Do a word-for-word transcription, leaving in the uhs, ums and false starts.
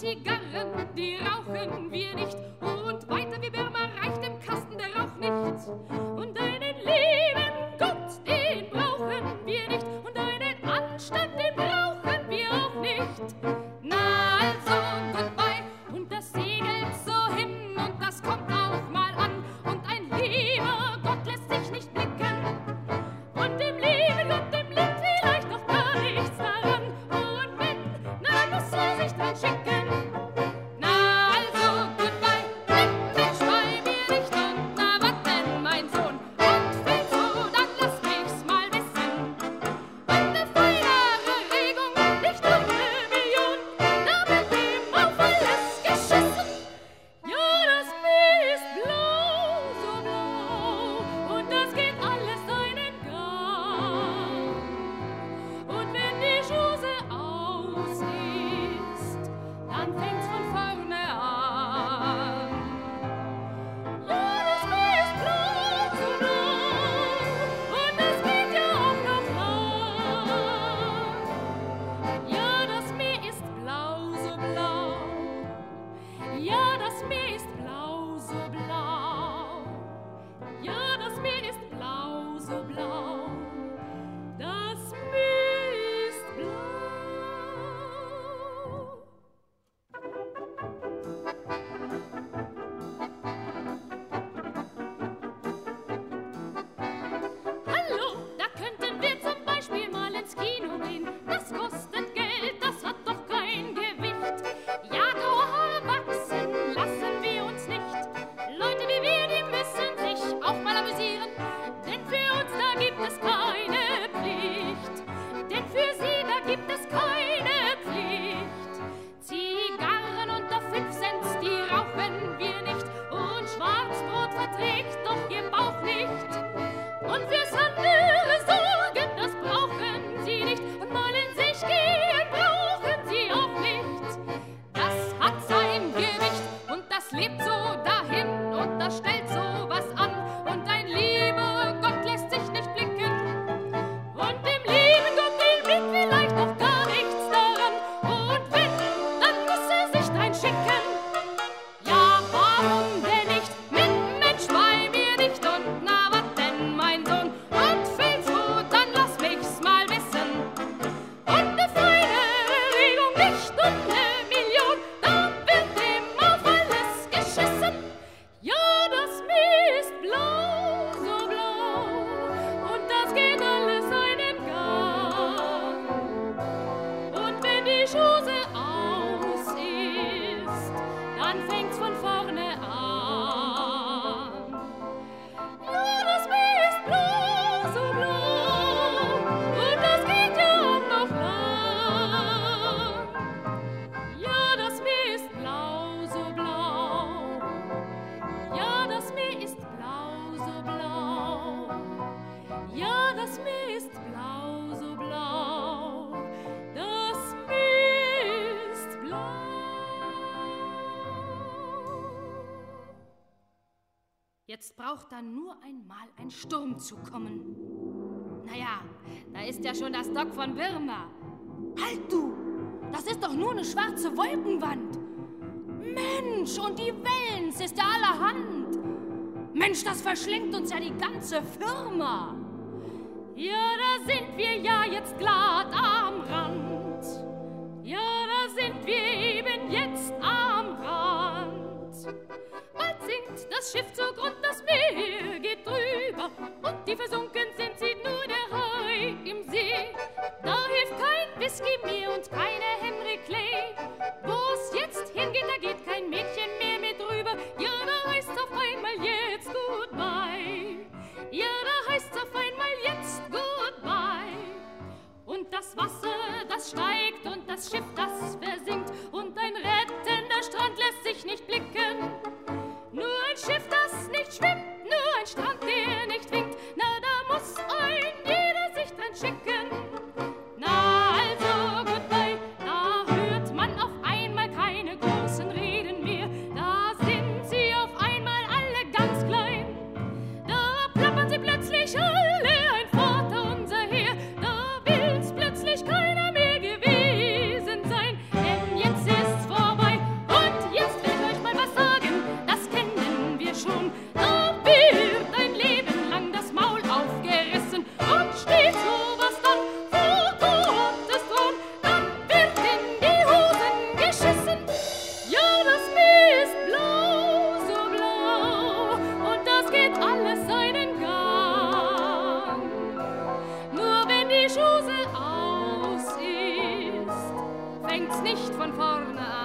Zigarren, die rauchen wir nicht. Und weiter wie Birma reicht im Kasten der Rauch nicht. Und einen lieben Gott, den brauchen wir nicht. Und einen Anstand, den brauchen wir auch nicht. Na also, goodbye. Und das segelt so hin und das kommt auch mal an. Und ein lieber Gott lässt sich nicht blicken. Und dem lieben Gott, dem liegt vielleicht noch gar nichts daran. Und wenn, na dann muss er sich dran schicken. Na also, goodbye, blick mich bei mir nicht. Und na wat denn, mein Sohn? Und fällt so, dann lass mich's mal wissen. Und ne feinere Regung, nicht um ne Million, da wird dem auf alles geschissen. Ja, das Meer ist blau, so blau, und das geht alles seinen Gang. Und wenn die Chose aus ist, dann fängt's von vorne an. Ja, das Meer ist blau, so blau, und das geht ja auch noch lang. Ja, das Meer ist blau, so blau. Ja, das Meer ist blau, so blau. Ja, das Meer ist blau, so blau. Das Meer ist blau. Hallo, da könnten wir zum Beispiel mal ins Kino gehen. Das kostet Geld, das hat doch kein Gewicht. Ja, du erwachsen lassen wir uns nicht. Leute wie wir, die müssen sich auch mal amüsieren. Denn für uns da gibt es keine Pflicht. Denn für sie da gibt es keine Pflicht. Zigarren unter fünf Cent, die rauchen wir nicht. Und Schwarzbrot verträgt doch ihr Bauch nicht. Und fürs andere sorgen, das brauchen sie nicht. Und mal in sich gehen brauchen sie auch nicht. Das hat sein Gewicht und das lebt so dahin und das stellt so was an. Und ein lieber Gott lässt sich nicht blicken. Und dem lieben Gott, dem liegt vielleicht noch gar nichts daran. Und wenn, dann muss er sich drein schicken. Ja, warum denn nicht? Mit Mensch bei mir nicht. Und na, wat denn, mein Sohn? Und fällt so, dann lass mich's mal wissen. Und ne feine Regung, nicht um ne Million, da wird dem auf alles geschissen. Ja, das Meer ist blau, so blau, und das geht alles seinen Gang. Und wenn die Chose aus ist, dann fängt's von vorne an. Ja, das Meer ist blau, so blau, und das geht ja auch noch lang. Ja, das Meer ist blau, so blau. Ja, das Meer ist blau, so blau. Ja, das Meer ist blau, so blau. Das Meer ist blau. Jetzt braucht dann nur einmal ein Sturm zu kommen. Naja, da ist ja schon das Dock von Birma. Halt du! Das ist doch nur eine schwarze Wolkenwand. Mensch, und die Wellen, es ist ja allerhand. Mensch, das verschlingt uns ja die ganze Firma. Ja, da sind wir ja jetzt glatt am Rand. Ja, da sind wir eben jetzt am Rand. Bald sinkt das Schiff zugrund, das Meer geht drüber. Und die versunken sind, sieht nur der Hai im See. Da hilft kein Whisky mehr und keine Henry Clay. Wo's jetzt hingeht, da geht kein Mädchen mehr mit rüber. Ja, da heißt's auf einmal jetzt goodbye. Ja, da heißt's auf einmal jetzt goodbye. Und das Wasser, das steigt und das Schiff, das versinkt. Und ein rettender Strand lässt sich nicht blicken. Nur ein Schiff, das nicht schwimmt, nur ein Strand, der nicht winkt. Na, da muss ein jeder sich dran schicken. Na, also goodbye, da hört man auf einmal keine großen Reden mehr. Da sind sie auf einmal alle ganz klein. Da plappern sie plötzlich alle ein Vater unser Heer. Da will's plötzlich keiner mehr gewesen sein. fängt's nicht von vorne an.